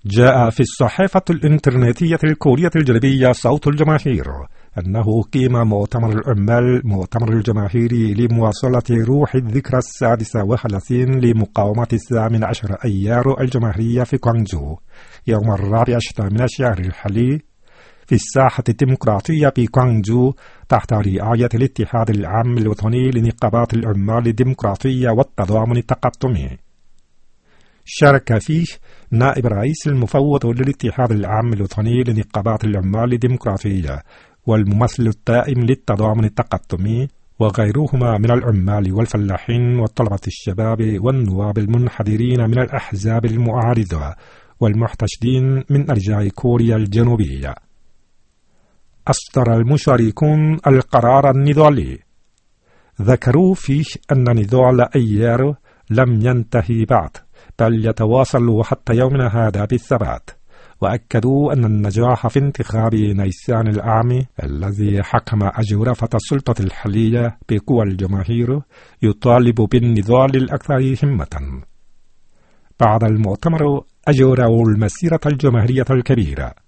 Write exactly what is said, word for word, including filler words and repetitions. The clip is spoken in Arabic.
جاء في الصحيفة الإنترنتية الكورية الجنوبية صوت الجماهير أنه قيم مؤتمر العمال مؤتمر الجماهيري لمواصلة روح الذكرى السادسة والثلاثين لمقاومة الثامن عشر أيار الجماهيرية في كوانجو يوم الرابع عشر من الشهر الحالي في الساحة الديمقراطية بكوانجو تحت رعاية الاتحاد العام الوطني لنقابات العمال الديمقراطية والتضامن التقطمي. شارك فيه نائب رئيس المفوض للاتحاد العام الوطني لنقابات العمال الديمقراطية والممثل الدائم للتضامن التقطمي وغيرهما من العمال والفلاحين والطلبة الشباب والنواب المنحدرين من الأحزاب المعارضة والمحتشدين من أرجاء كوريا الجنوبية. أصدر المشاركون القرار النضالي. ذكروا فيه أن نضال أيار لم ينتهي بعد، بل يتواصل حتى يومنا هذا بالثبات، وأكدوا أن النجاح في انتخاب نيسان العام الذي حكم أجورفة السلطة الحالية بقوى الجماهير يطالب بالنضال الأكثر همة. بعد المؤتمر أجروا المسيرة الجماهيرية الكبيرة